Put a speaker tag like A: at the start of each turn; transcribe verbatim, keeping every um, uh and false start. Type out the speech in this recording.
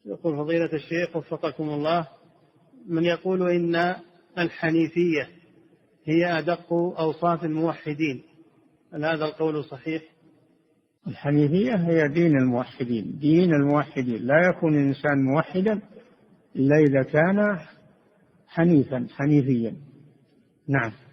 A: يقول فضيلة الشيخ وفقكم الله، من يقول إن الحنيفية هي أدق أوصاف الموحدين، هل هذا القول صحيح؟
B: الحنيفية هي دين الموحدين، دين الموحدين، لا يكون الإنسان موحدا إلا إذا كان حنيفا حنيفيا. نعم.